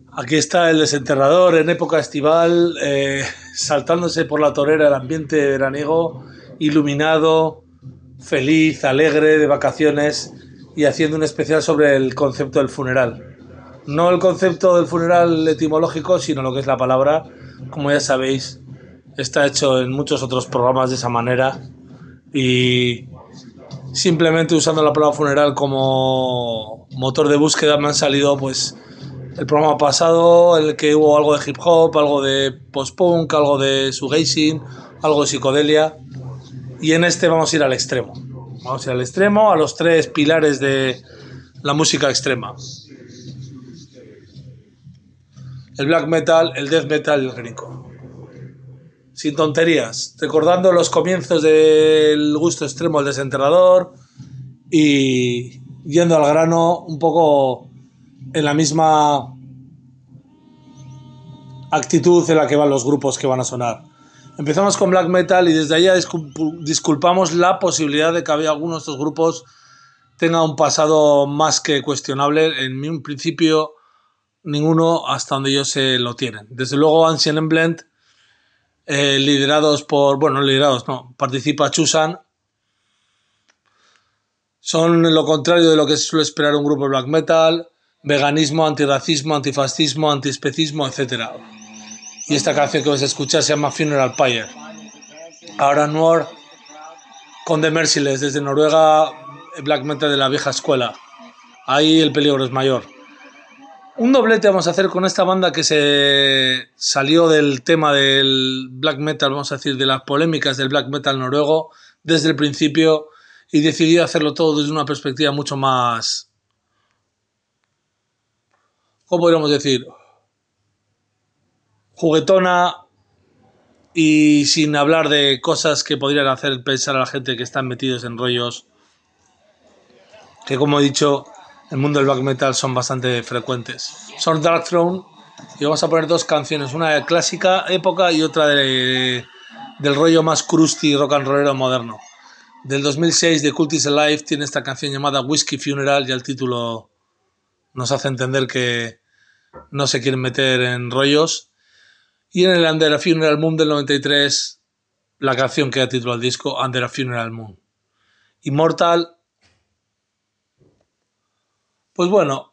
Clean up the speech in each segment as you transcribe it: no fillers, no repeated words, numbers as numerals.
Aquí está el desenterrador en época estival, saltándose por la torera el ambiente veraniego, iluminado, feliz, alegre, de vacaciones y haciendo un especial sobre el concepto del funeral. No el concepto del funeral etimológico, sino lo que es la palabra. Como ya sabéis, está hecho en muchos otros programas de esa manera y simplemente usando la palabra funeral como motor de búsqueda me han salido pues el programa pasado en el que hubo algo de hip hop, algo de post-punk, algo de shoegazing, algo de psicodelia, y en este vamos a ir al extremo. Vamos a ir al extremo, a los tres pilares de la música extrema: el black metal, el death metal y el grindcore. Sin tonterías, recordando los comienzos del gusto extremo del desenterrador y yendo al grano un poco en la misma actitud en la que van los grupos que van a sonar. Empezamos con black metal y desde ahí disculpamos la posibilidad de que había algunos de estos grupos tenga un pasado más que cuestionable. En un principio ninguno, hasta donde yo sé, lo tienen. Desde luego Ancient Emblem, liderados por, bueno, liderados no, participa Chusan, son lo contrario de lo que se suele esperar un grupo de black metal: veganismo, antirracismo, antifascismo, antiespecismo, etc. Y esta canción que vais a escuchar se llama Funeral Pyre. Ahora Noir con The Merciless desde Noruega, black metal de la vieja escuela. Ahí el peligro es mayor. Un doblete vamos a hacer con esta banda que se salió del tema del black metal, vamos a decir, de las polémicas del black metal noruego desde el principio, y decidió hacerlo todo desde una perspectiva mucho más, ¿cómo podríamos decir?, juguetona, y sin hablar de cosas que podrían hacer pensar a la gente que están metidos en rollos que, como he dicho, el mundo del black metal son bastante frecuentes. Son Darkthrone, y vamos a poner dos canciones, una de clásica época y otra del rollo más crusty rock and rollero moderno. Del 2006, The Cult is Alive tiene esta canción llamada Whiskey Funeral, y el título nos hace entender que no se quieren meter en rollos. Y en el Under a Funeral Moon del 93, la canción que da título al disco, Under a Funeral Moon. Immortal, pues bueno,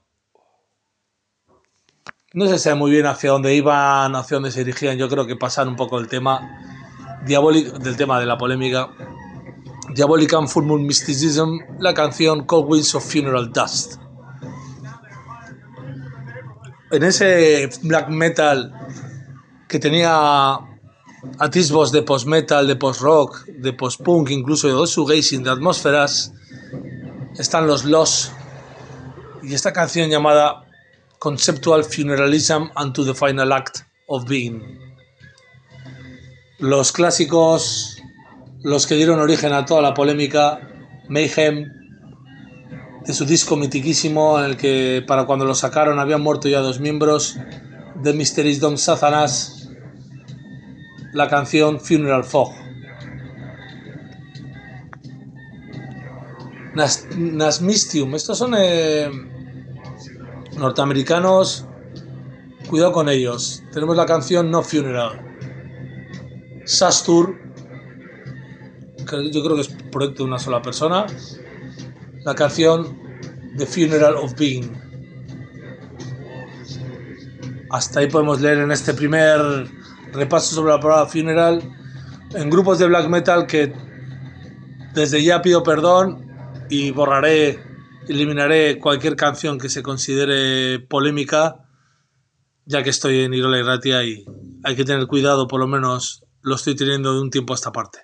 no se sabe muy bien hacia dónde iban, hacia dónde se dirigían. Yo creo que pasan un poco del tema del tema de la polémica. Diabolic and Full Moon Mysticism, la canción Cold Winds of Funeral Dust. En ese black metal que tenía atisbos de post-metal, de post-rock, de post-punk, incluso de shoegazing, de atmósferas, están los Lost y esta canción llamada Conceptual Funeralism Unto the Final Act of Being. Los clásicos, los que dieron origen a toda la polémica, Mayhem, de su disco mitiquísimo en el que para cuando lo sacaron habían muerto ya 2 miembros, The Mysteries Dom Satanas, la canción Funeral Fog. Nasmistium, estos son norteamericanos, cuidado con ellos. Tenemos la canción No Funeral. Sastur, que yo creo que es proyecto de una sola persona, la canción The Funeral of Being. Hasta ahí podemos leer en este primer repaso sobre la palabra funeral. En grupos de black metal que desde ya pido perdón y eliminaré cualquier canción que se considere polémica, ya que estoy en Irola y Ratia y hay que tener cuidado, por lo menos lo estoy teniendo de un tiempo a esta parte.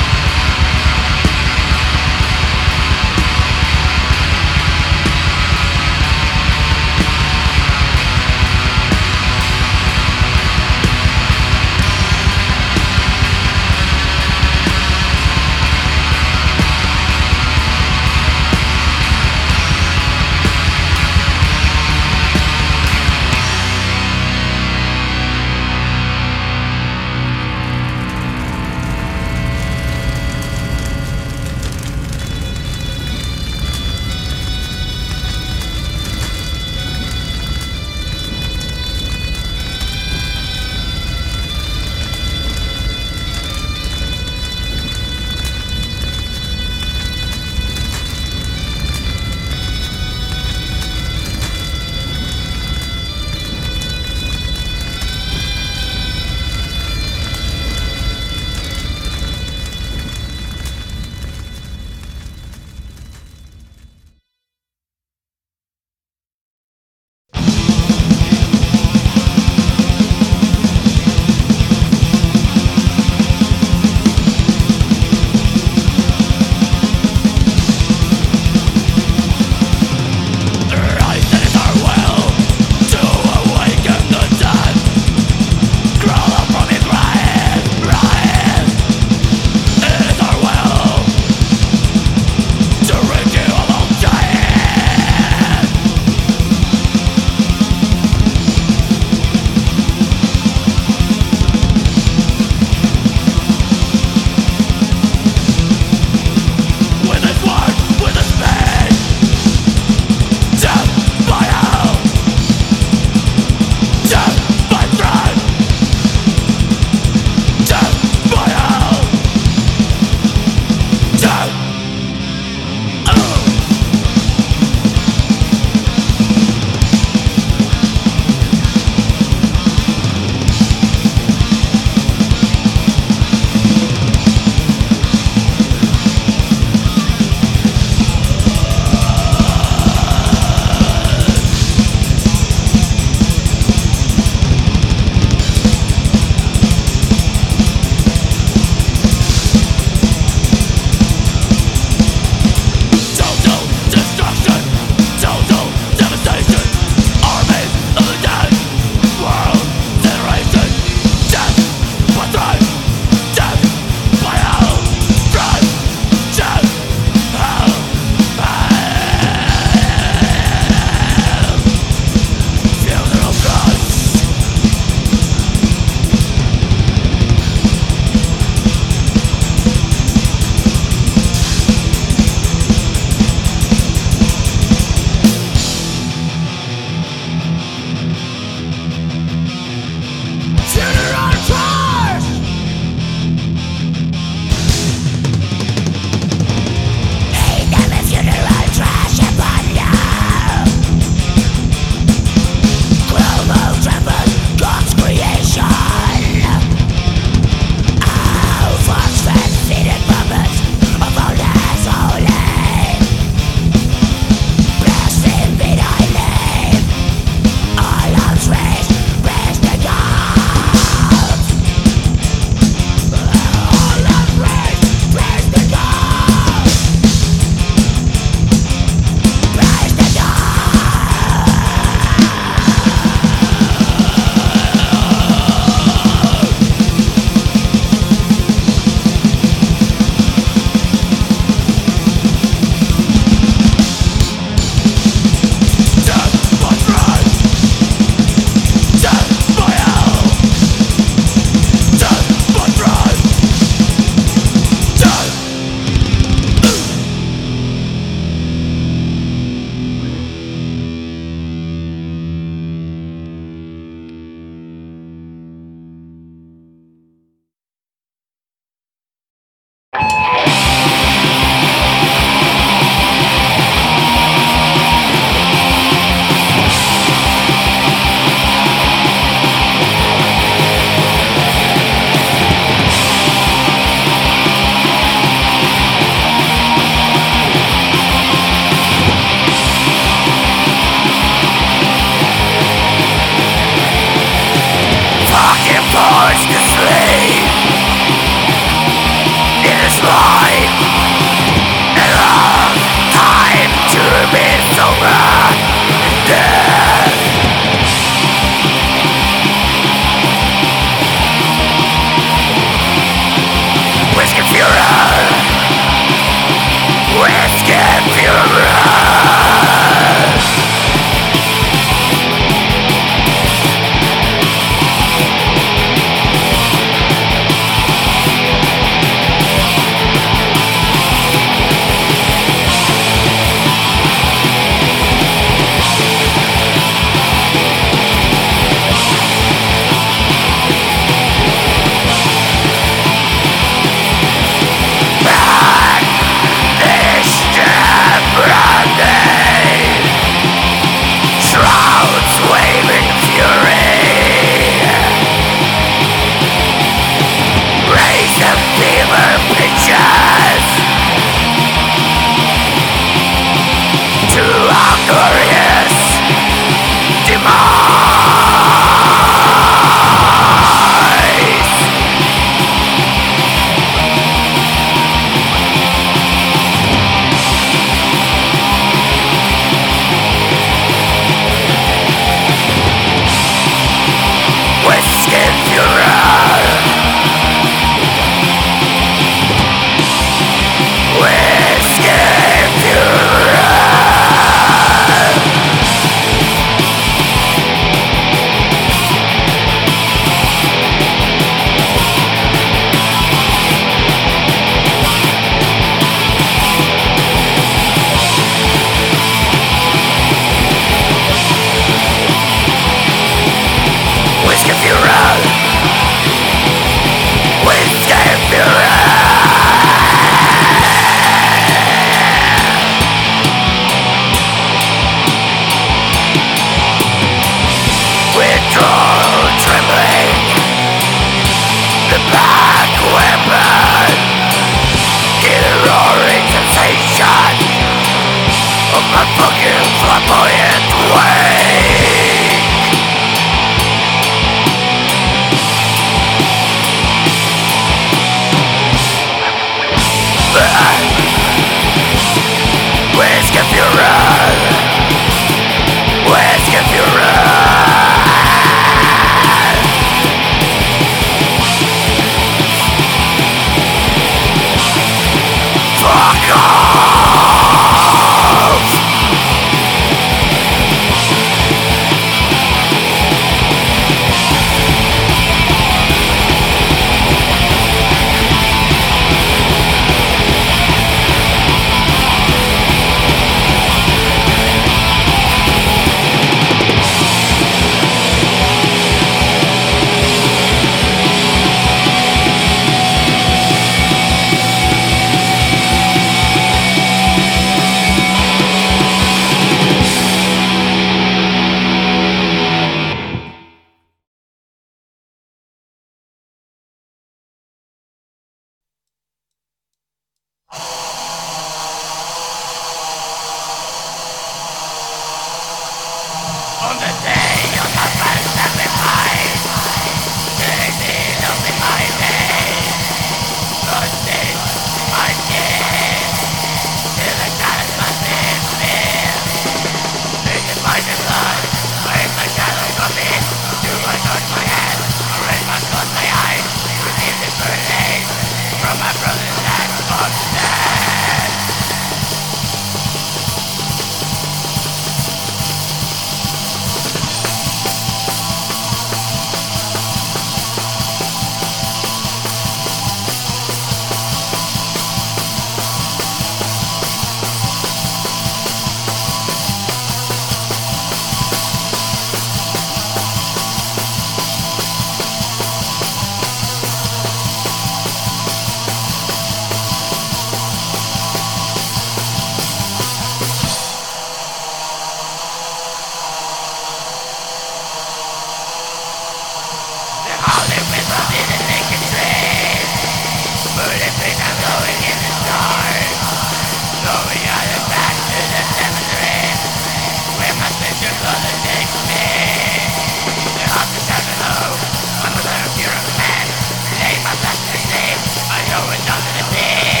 Know it doesn't appear.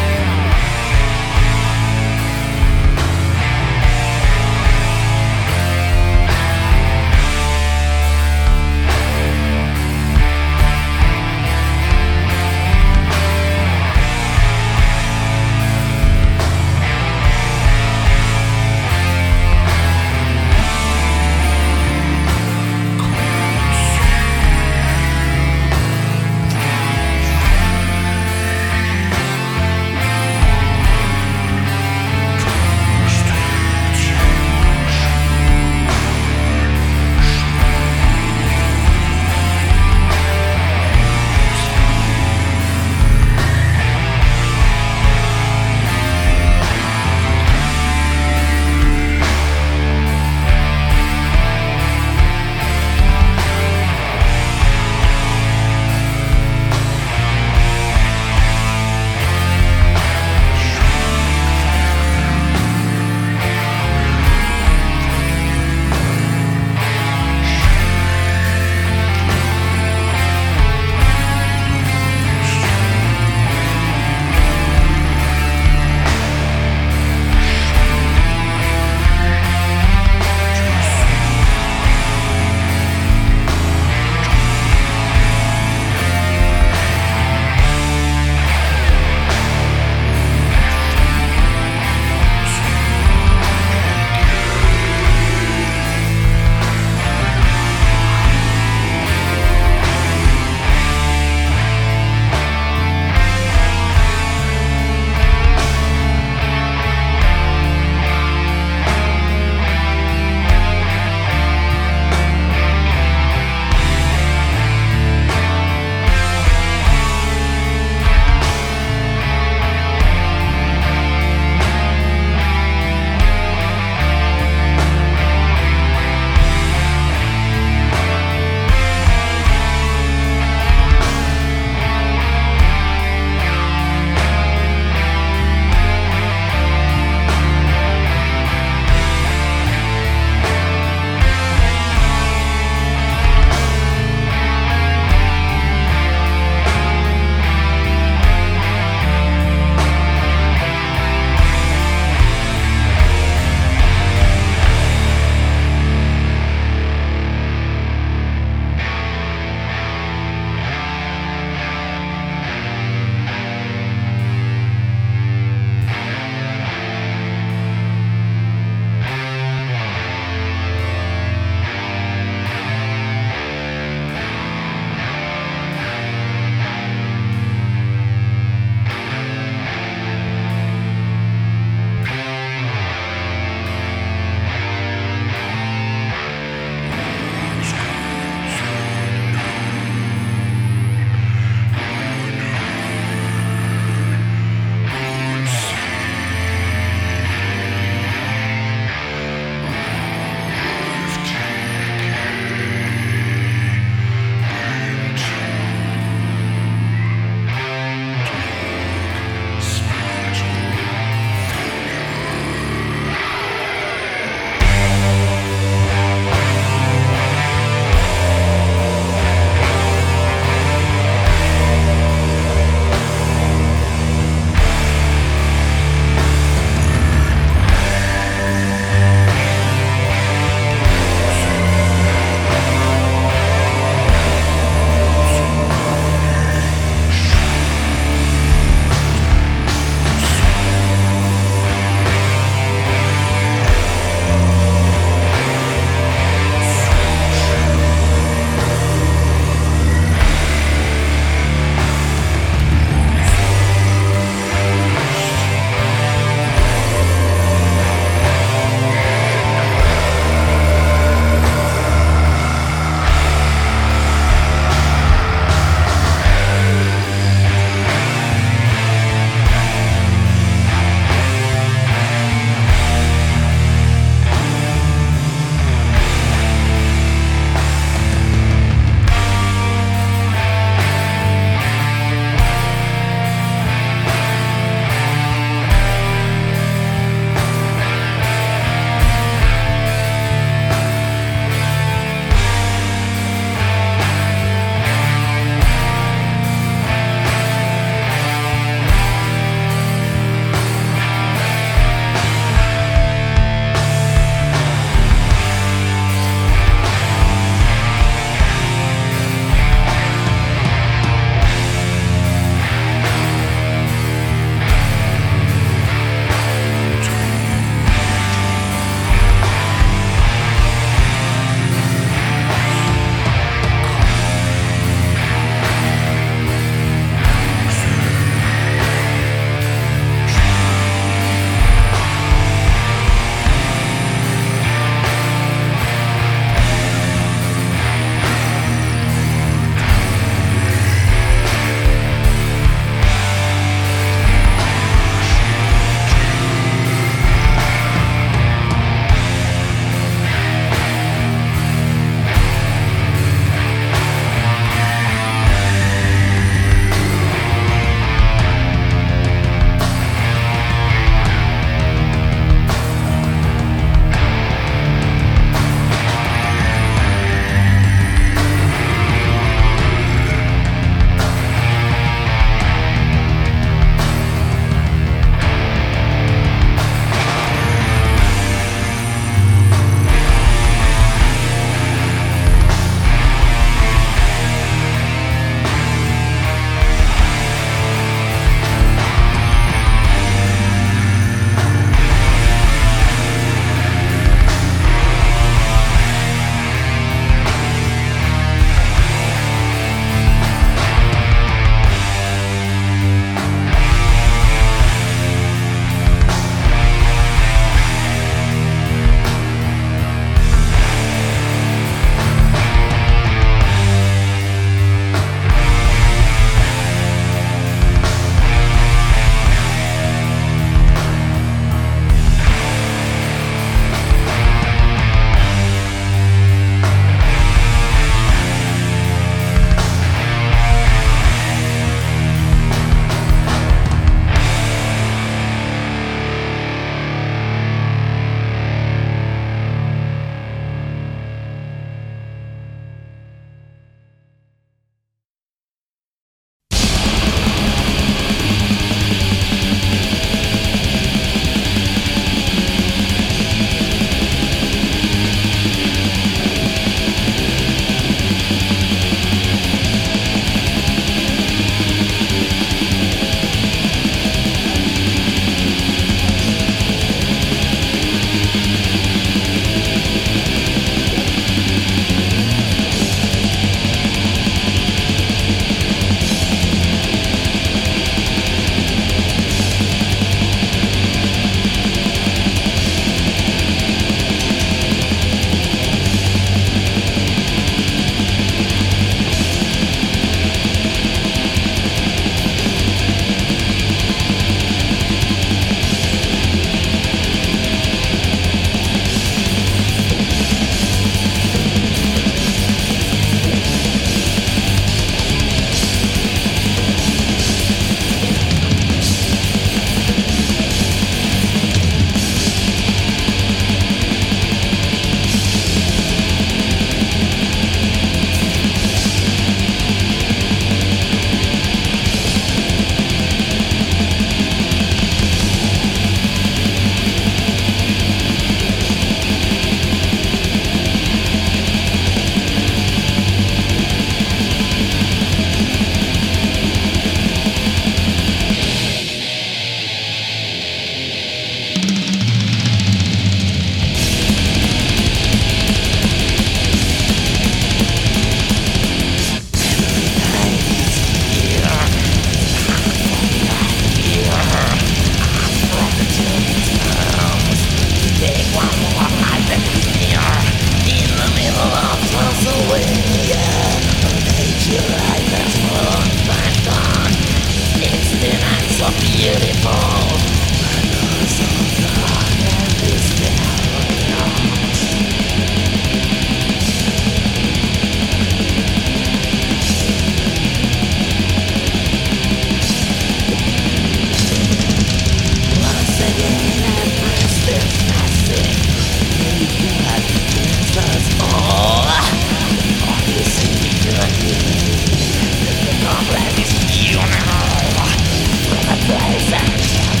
Present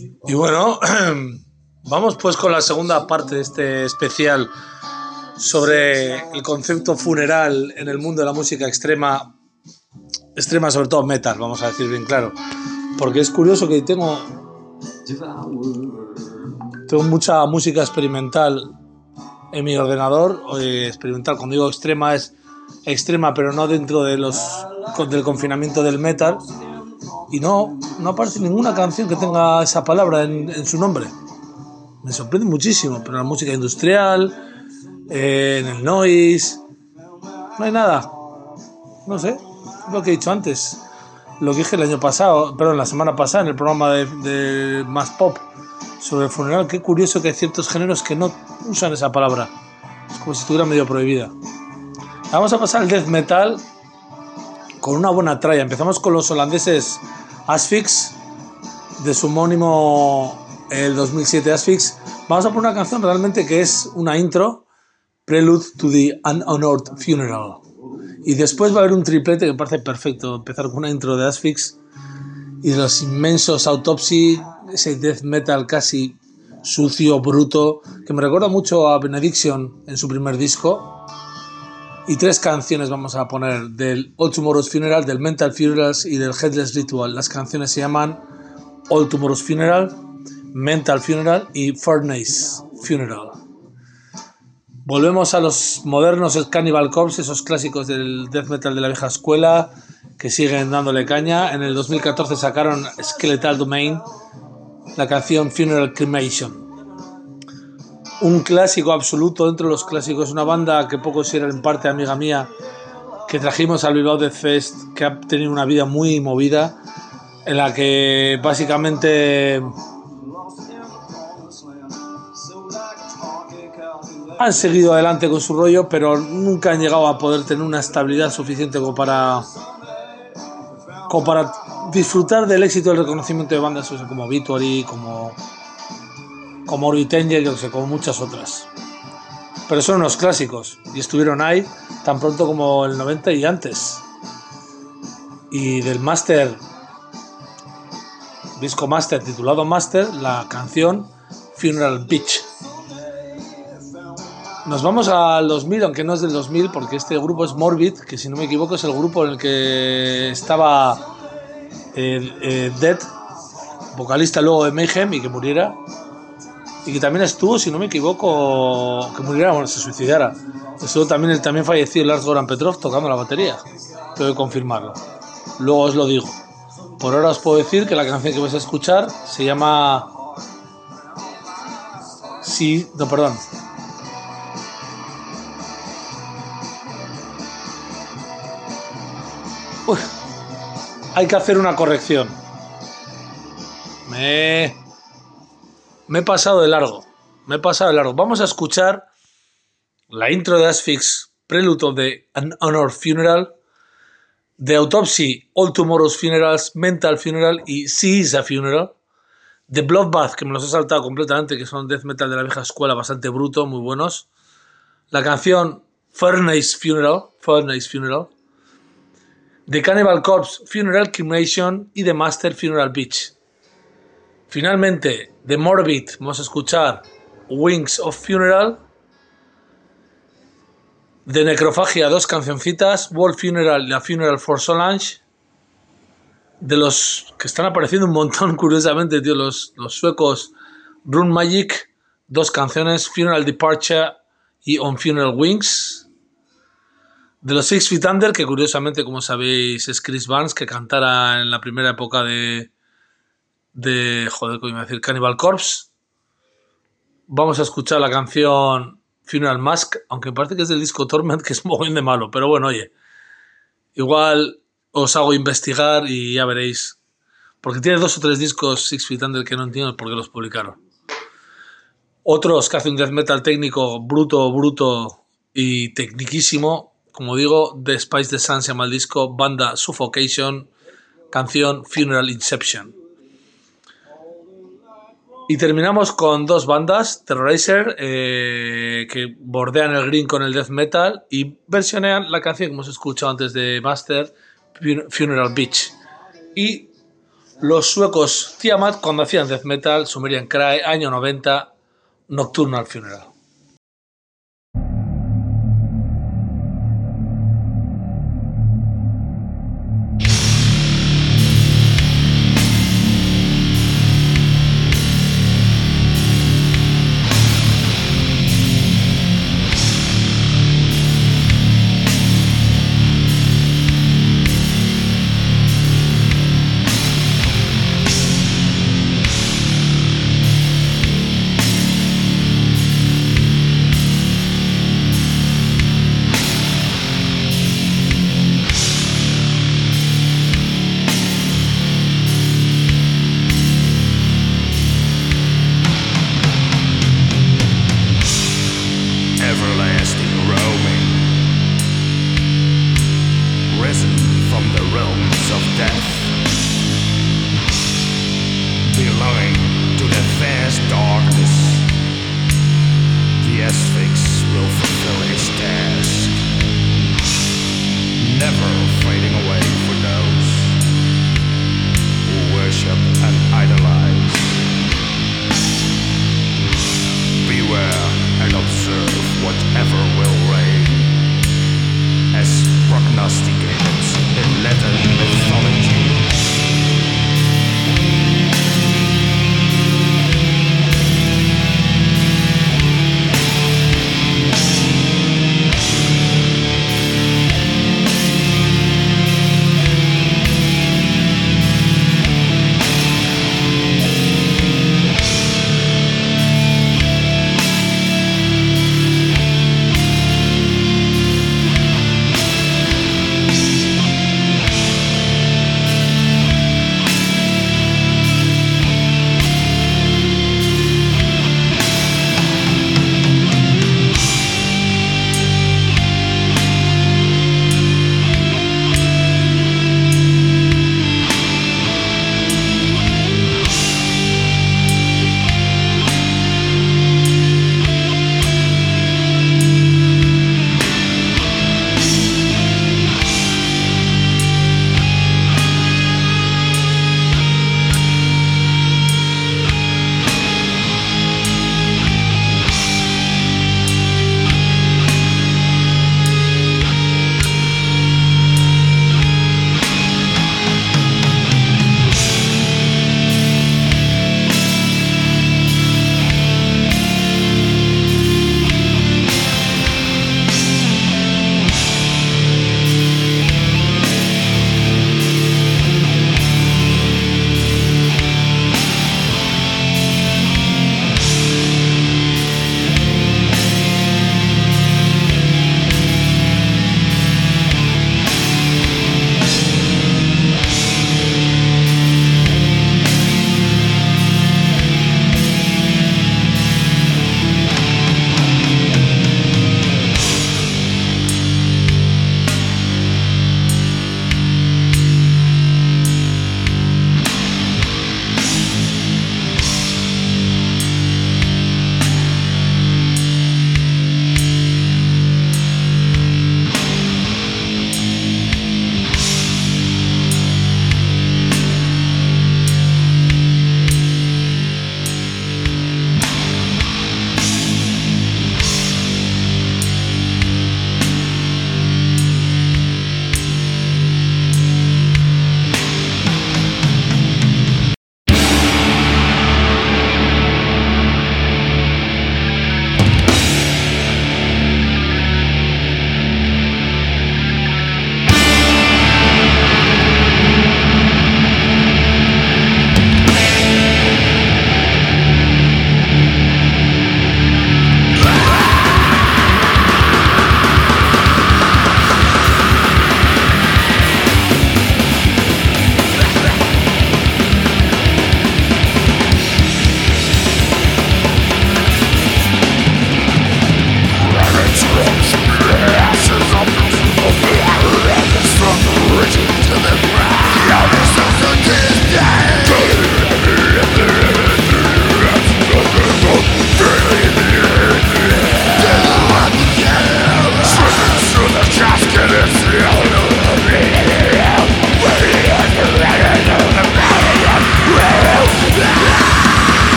Y bueno, vamos pues con la segunda parte de este especial sobre el concepto funeral en el mundo de la música extrema sobre todo metal, vamos a decir bien claro, porque es curioso que tengo mucha música experimental en mi ordenador. Experimental, cuando digo extrema, es extrema pero no dentro de del confinamiento del metal, y no aparece ninguna canción que tenga esa palabra en su nombre. Me sorprende muchísimo, pero la música industrial, en el noise, no hay nada. No sé, lo que he dicho antes, lo que dije la semana pasada en el programa de Más Pop sobre el funeral. Qué curioso que hay ciertos géneros que no usan esa palabra, es como si estuviera medio prohibida. Vamos a pasar al death metal con una buena tralla. Empezamos con los holandeses Asphyx, de su homónimo el 2007 Asphyx. Vamos a poner una canción realmente que es una intro, Prelude to the Unhonored Funeral, y después va a haber un triplete que me parece perfecto. Empezar con una intro de Asphyx y de los inmensos Autopsy, ese death metal casi sucio, bruto, que me recuerda mucho a Benediction en su primer disco. Y 3 canciones vamos a poner del All Tomorrow's Funeral, del Mental Funerals y del Headless Ritual. Las canciones se llaman All Tomorrow's Funeral, Mental Funeral y Furnace Funeral. Volvemos a los modernos Cannibal Corpse, esos clásicos del death metal de la vieja escuela que siguen dándole caña. En el 2014 sacaron Skeletal Domain, la canción Funeral Cremation. Un clásico absoluto dentro de los clásicos, una banda que pocos eran en parte amiga mía, que trajimos al Bilbao Death Fest, que ha tenido una vida muy movida, en la que básicamente han seguido adelante con su rollo, pero nunca han llegado a poder tener una estabilidad suficiente como para disfrutar del éxito del reconocimiento de bandas como Victory, como Orbit Angel, yo que sé, como muchas otras. Pero son unos clásicos y estuvieron ahí tan pronto como el 90 y antes. Y del disco Master titulado Master, la canción Funeral Bitch. Nos vamos al 2000, aunque no es del 2000, porque este grupo es Morbid, que si no me equivoco es el grupo en el que estaba Dead, vocalista luego de Mayhem, y que muriera. Y que también estuvo, si no me equivoco, que muriera, bueno, se suicidara. Estuvo también el también fallecido Lars Goran Petrov tocando la batería. Tengo que confirmarlo. Luego os lo digo. Por ahora os puedo decir que la canción que vais a escuchar se llama... Hay que hacer una corrección. Me he pasado de largo. Vamos a escuchar la intro de Asphyx, Prelude of the Unhonored Funeral, de Autopsy, All Tomorrow's Funerals, Mental Funeral y She is a Funeral, de Bloodbath, que me los he saltado completamente, que son death metal de la vieja escuela, bastante bruto, muy buenos. La canción Furnace Funeral, de Cannibal Corpse, Funeral Cremation y de Master Funeral Bitch. Finalmente, de Morbid, vamos a escuchar Wings of Funeral. De Necrofagia, 2 cancioncitas, World Funeral y la Funeral for Solange. De los que están apareciendo un montón, curiosamente, tío, los suecos, Rune Magic, 2 canciones, Funeral Departure y On Funeral Wings. De los Six Feet Under, que curiosamente, como sabéis, es Chris Barnes, que cantara en la primera época de ¿cómo iba a decir? Cannibal Corpse. Vamos a escuchar la canción Funeral Mask, aunque me parece que es del disco Torment, que es muy bien de malo, pero bueno, oye, igual os hago investigar y ya veréis, porque tiene 2 o 3 discos Six Feet Under que no entiendo por qué los publicaron. Otros que hacen death metal técnico bruto y tecniquísimo, como digo, The Spice the Sun se llama el disco, banda Suffocation, canción Funeral Inception. Y terminamos con 2 bandas, Terrorizer, que bordean el green con el death metal y versionean la canción que hemos escuchado antes de Master, Funeral Bitch. Y Los suecos Tiamat cuando hacían death metal, Sumerian Cry, año 90, Nocturnal Funeral.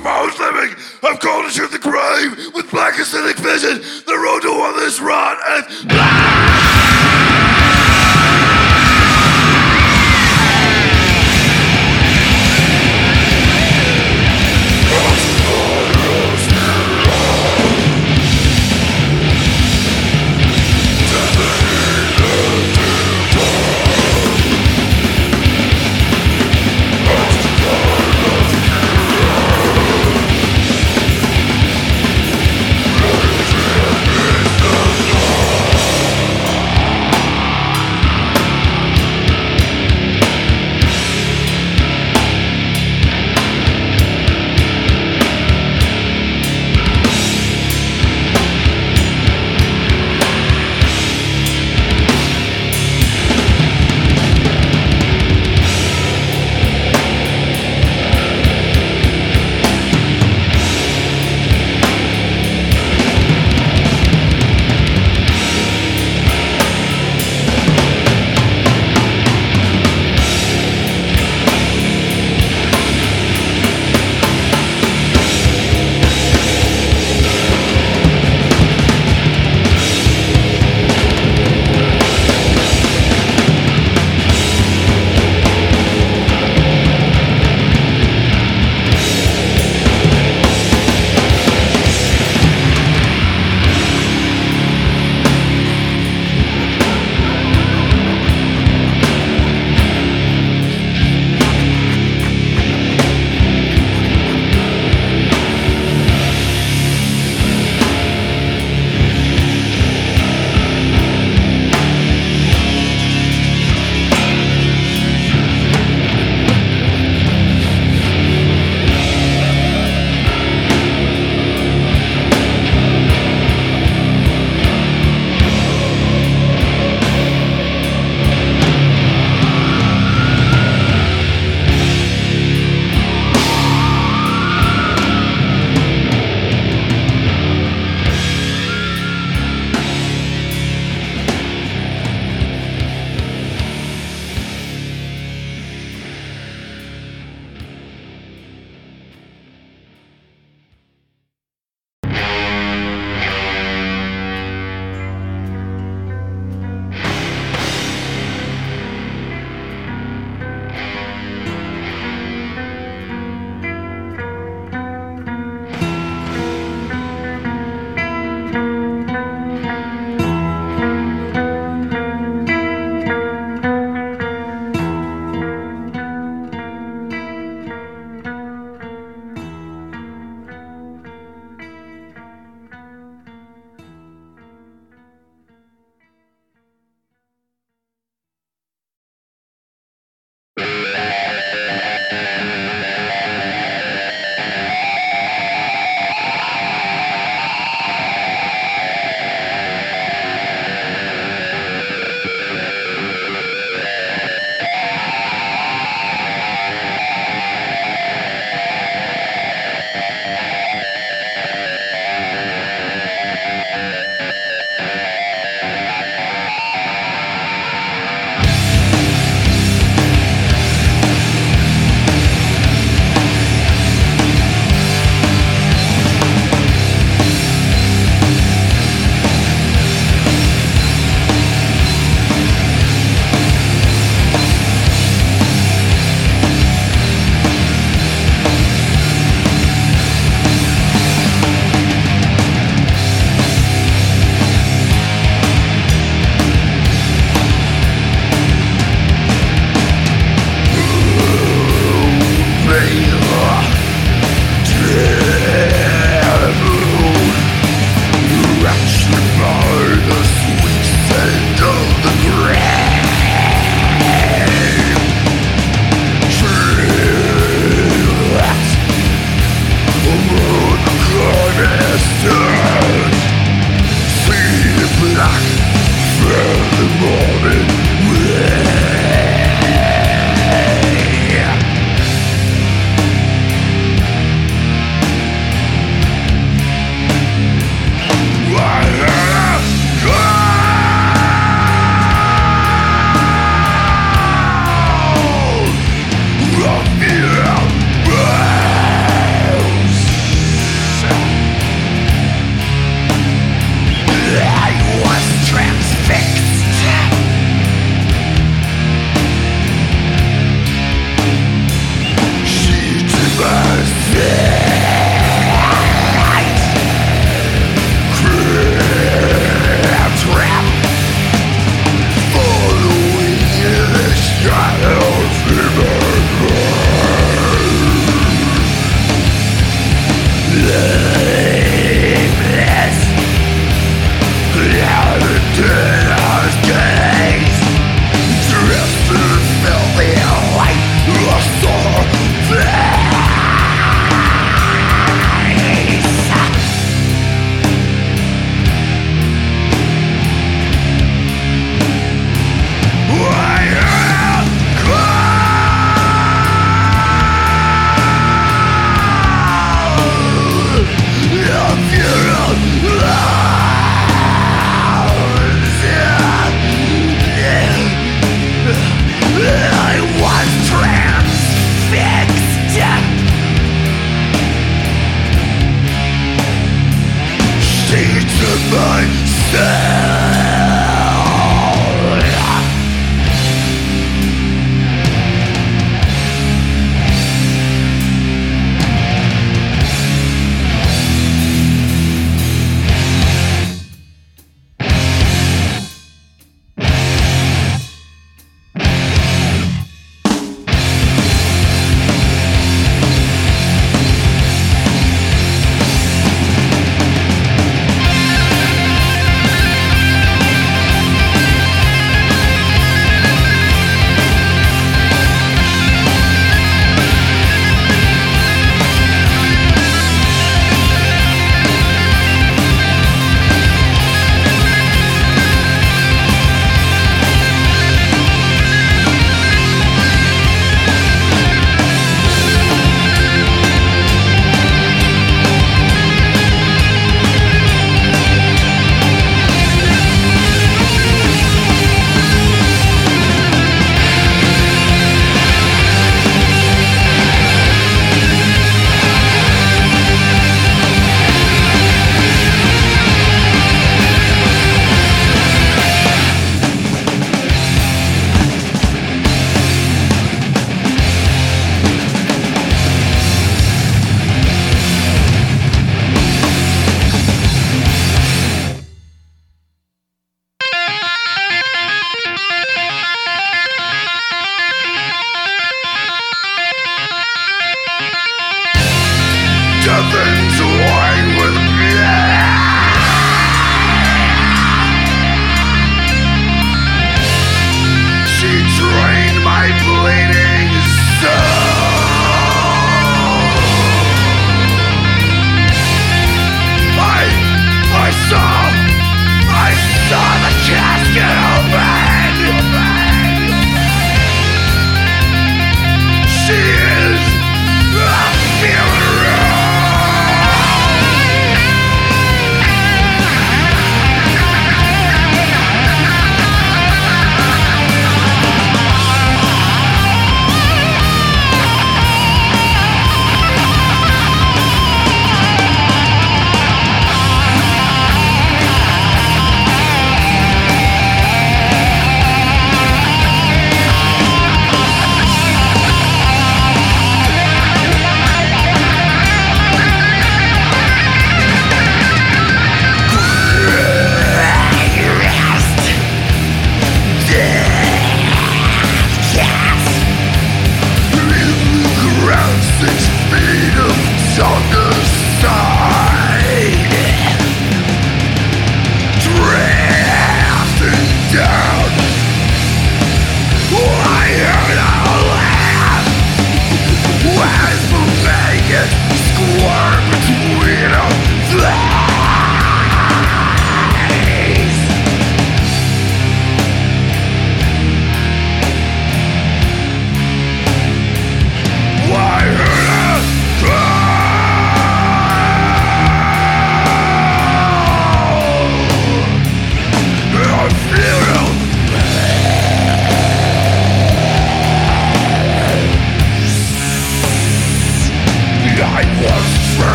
tomorrow's living. I'm going to shoot the grave with black acidic vision. The road to one is rot and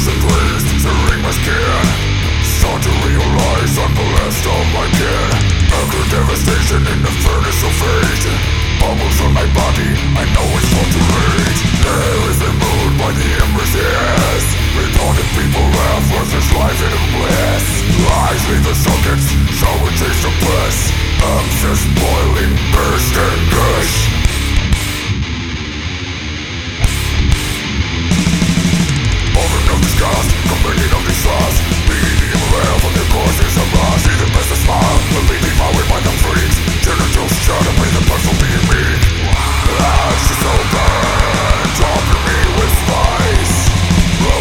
and pleased, searing my skin. Start to realize I'm the last of my kin. After devastation in the furnace of fate, bubbles on my body, I know it's far too late. Air is removed by the embers, yes. Retarded people laugh, worthless life in bliss. Eyes leave the sockets, sour taste of bliss. I'm just boiling, burst and gush. Over of this gas, completing of these flaws. Being the unreal from the causes of loss. See the best to smile, believe me powered by the freaks. Genitals try to pay the price for being weak. She's so bad, dropping me with spice.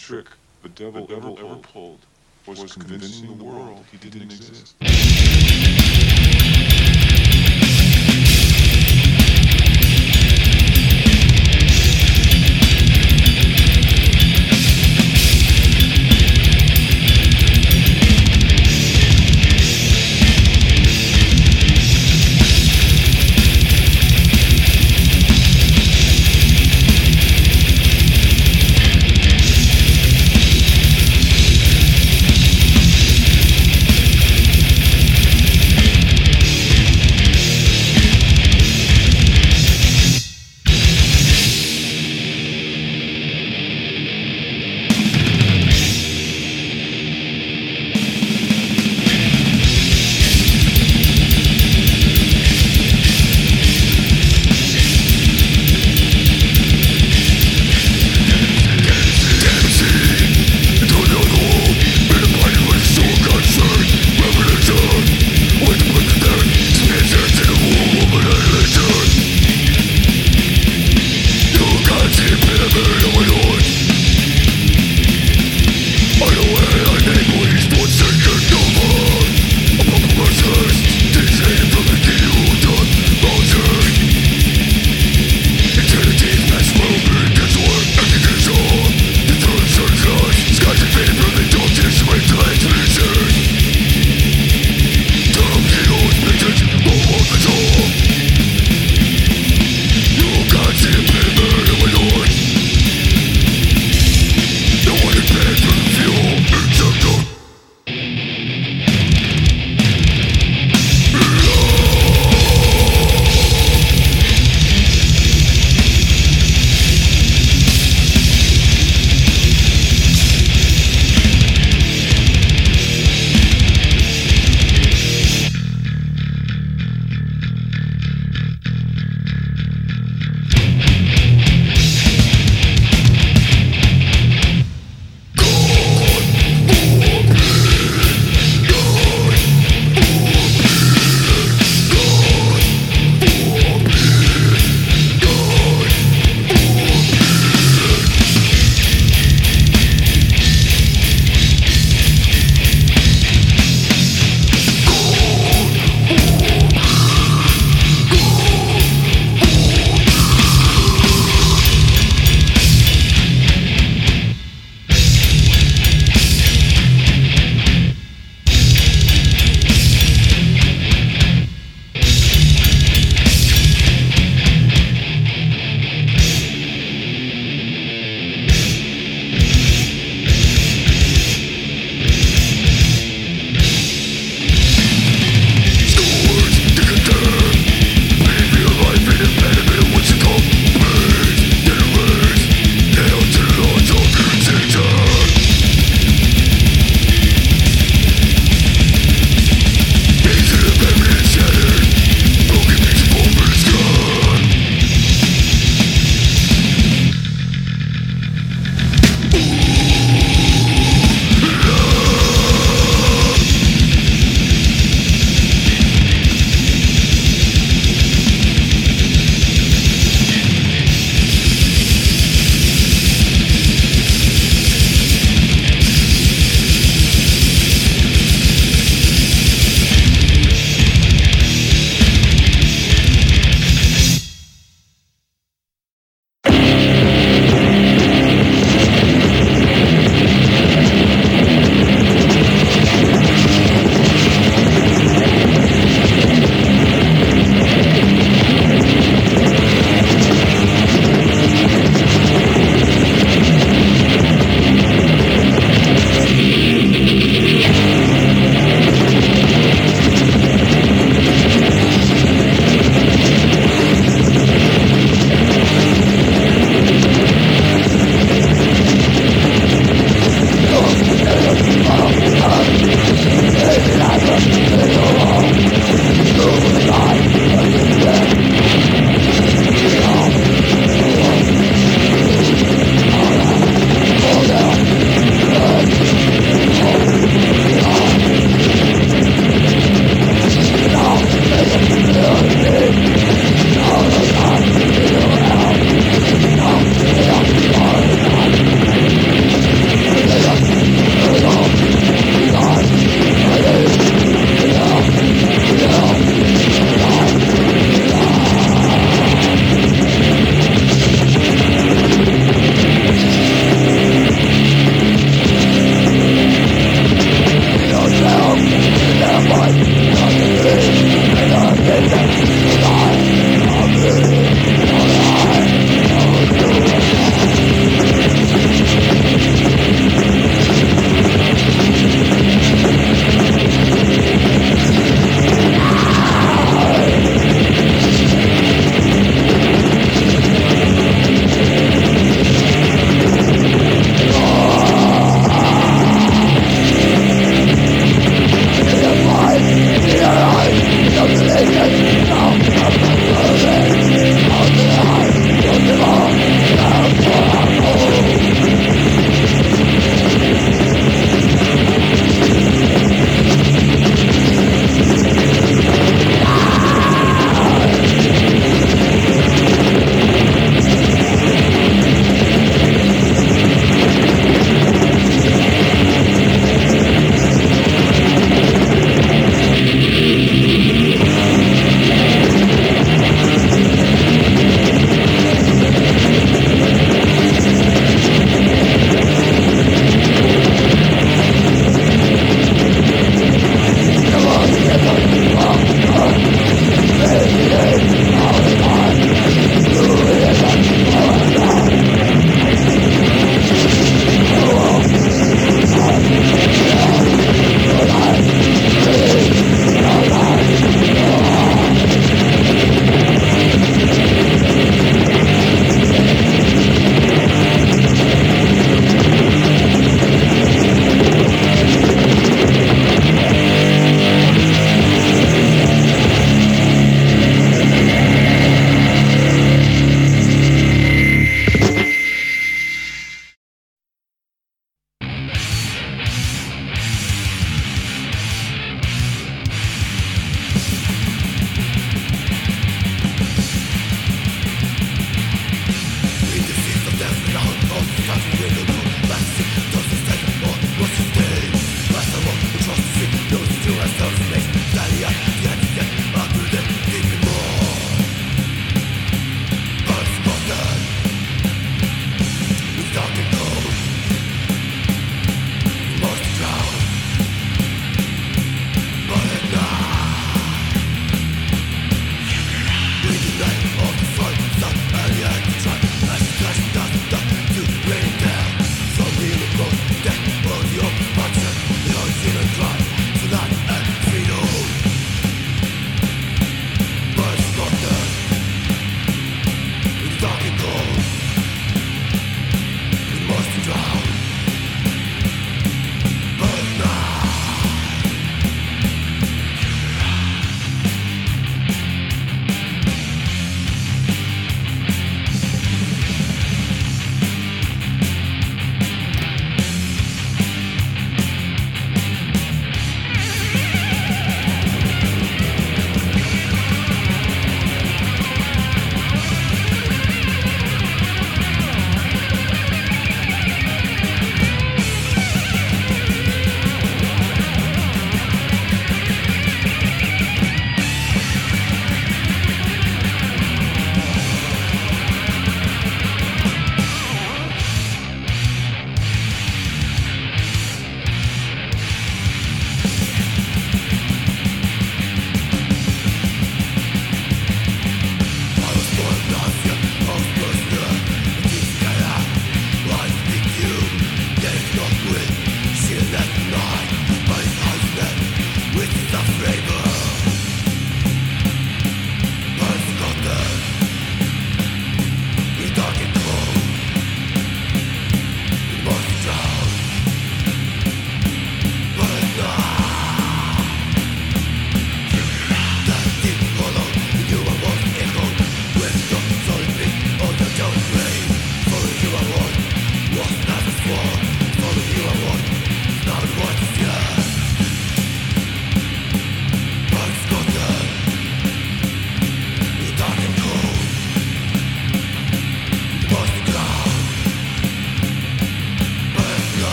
trick the devil ever pulled was convincing the world he didn't exist.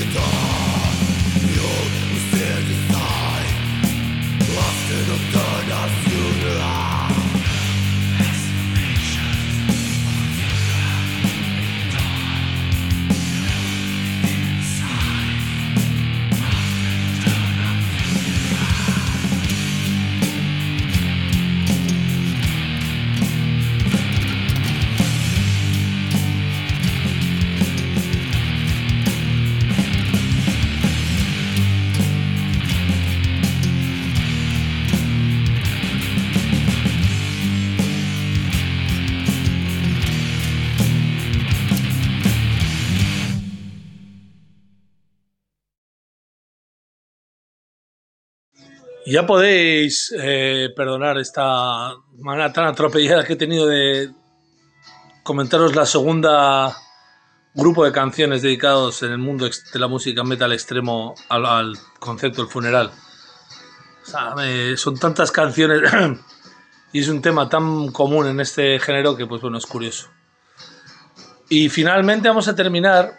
Ya podéis perdonar esta manera tan atropellada que he tenido de comentaros la segunda grupo de canciones dedicados en el mundo de la música metal extremo al concepto del funeral. O sea, son tantas canciones y es un tema tan común en este género que, pues bueno, es curioso. Y finalmente vamos a terminar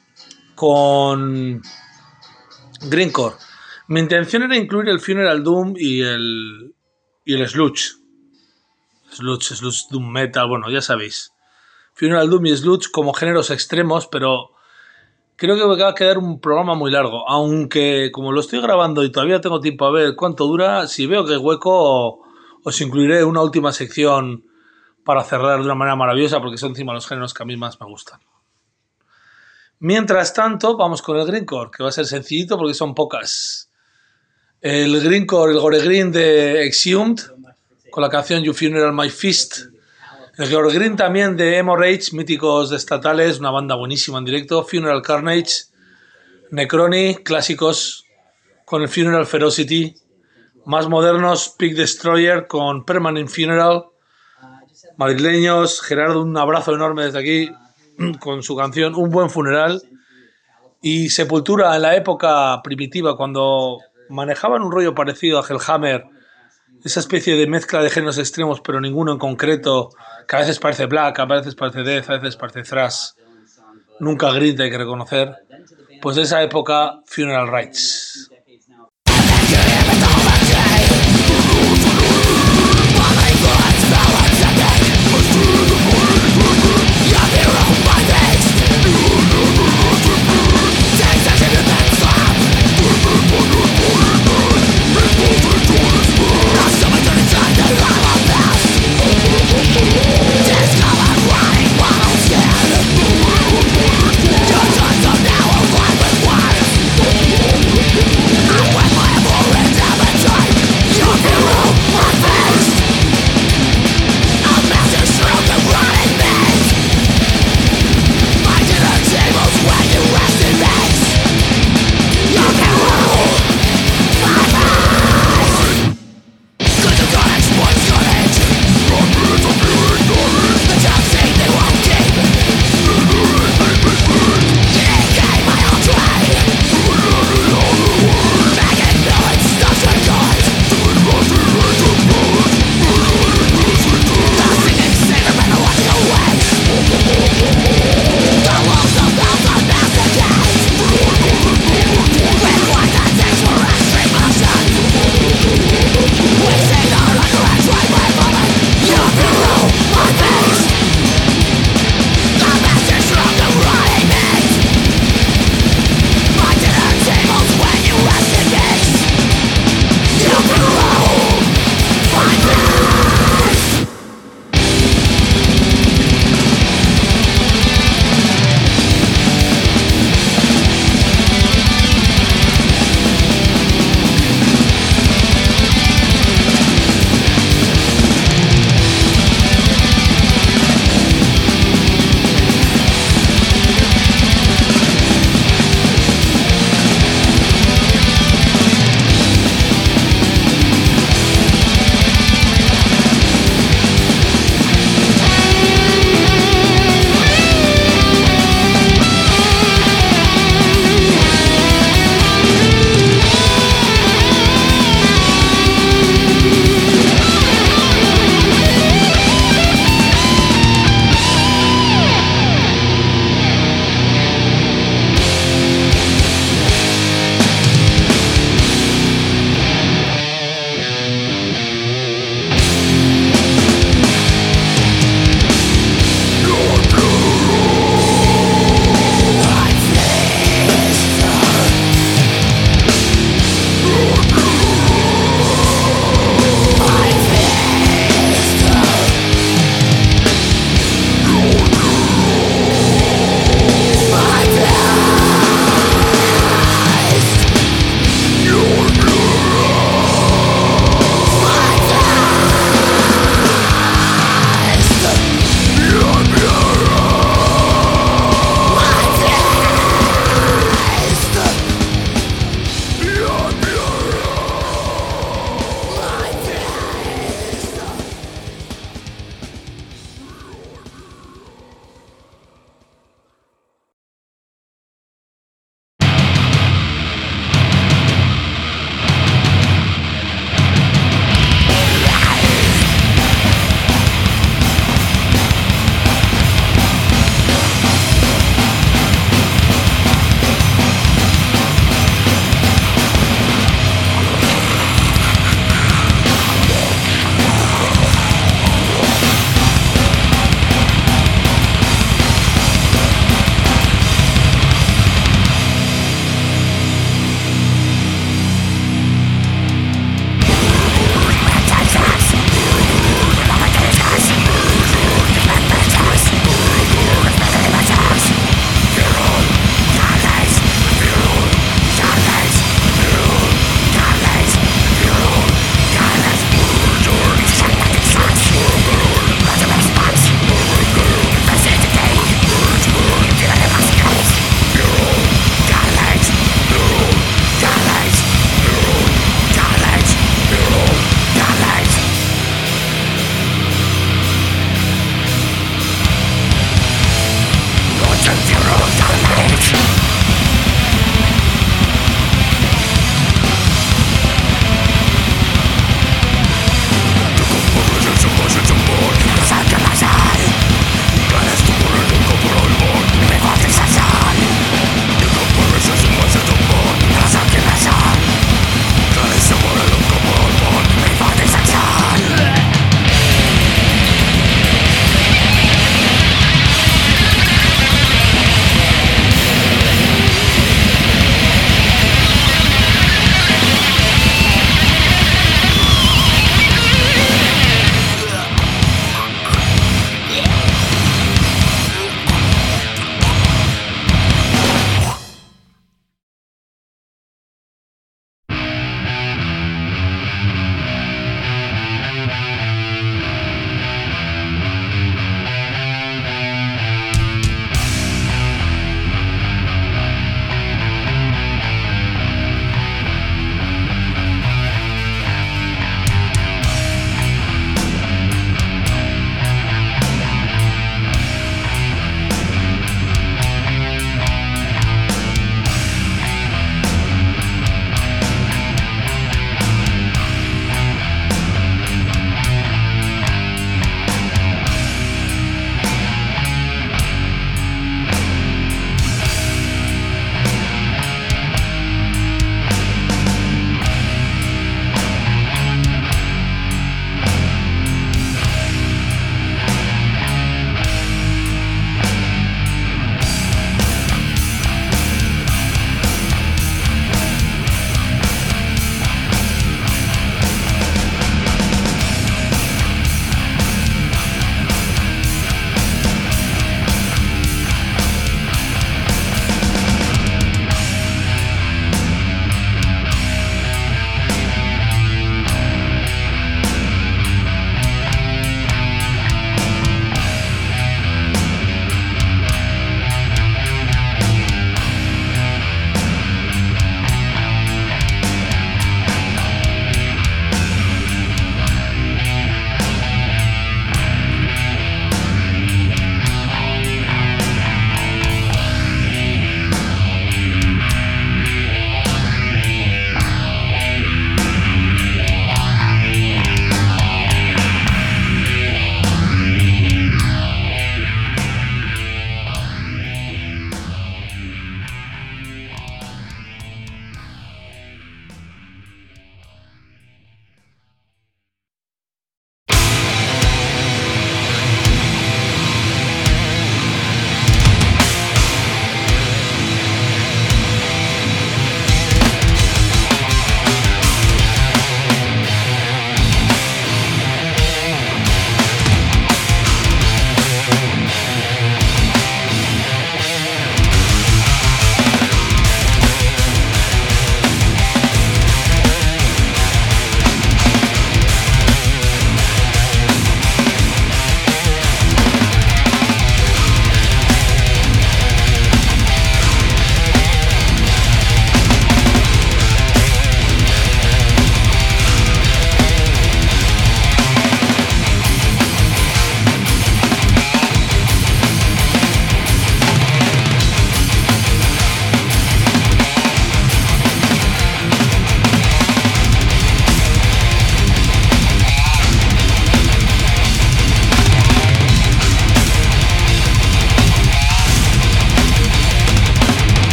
con Grindcore. Mi intención era incluir el Funeral Doom y el Sludge. Sludge Doom Metal, bueno, ya sabéis. Funeral Doom y Sludge como géneros extremos, pero creo que me va a quedar un programa muy largo. Aunque como lo estoy grabando y todavía tengo tiempo a ver cuánto dura, si veo que es hueco, os incluiré una última sección para cerrar de una manera maravillosa, porque son encima los géneros que a mí más me gustan. Mientras tanto, vamos con el Grindcore, que va a ser sencillito porque son pocas. El Grindcore, el Gore Grind de Exhumed, con la canción You Funeral My Fist. El Gore Grind también de Hemorrhage, míticos estatales, una banda buenísima en directo. Funeral Carnage, Necrony, clásicos con el Funeral Ferocity. Más modernos, Pig Destroyer con Permanent Funeral. Madrileños, Gerardo, un abrazo enorme desde aquí con su canción Un Buen Funeral. Y Sepultura en la época primitiva, cuando manejaban un rollo parecido a Hellhammer, esa especie de mezcla de géneros extremos, pero ninguno en concreto, que a veces parece black, a veces parece death, a veces parece thrash, nunca grit, hay que reconocer. Pues de esa época, Funeral Rites.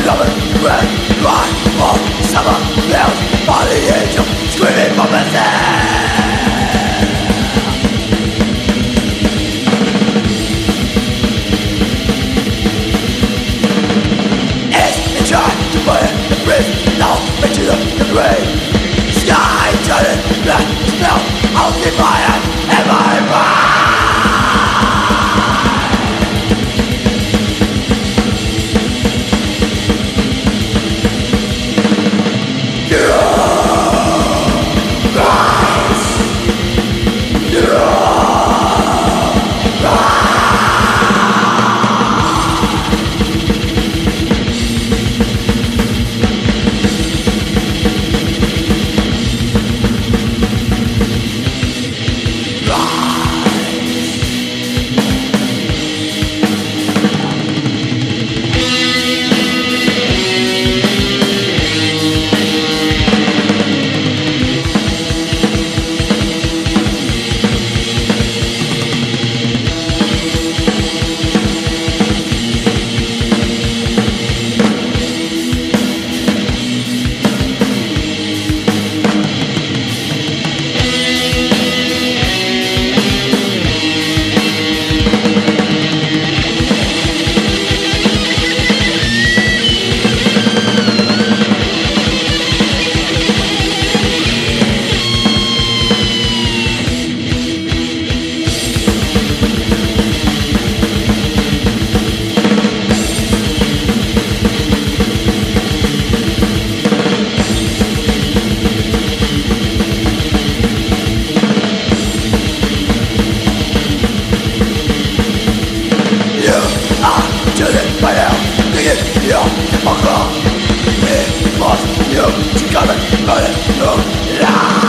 You must, you gotta, gotta,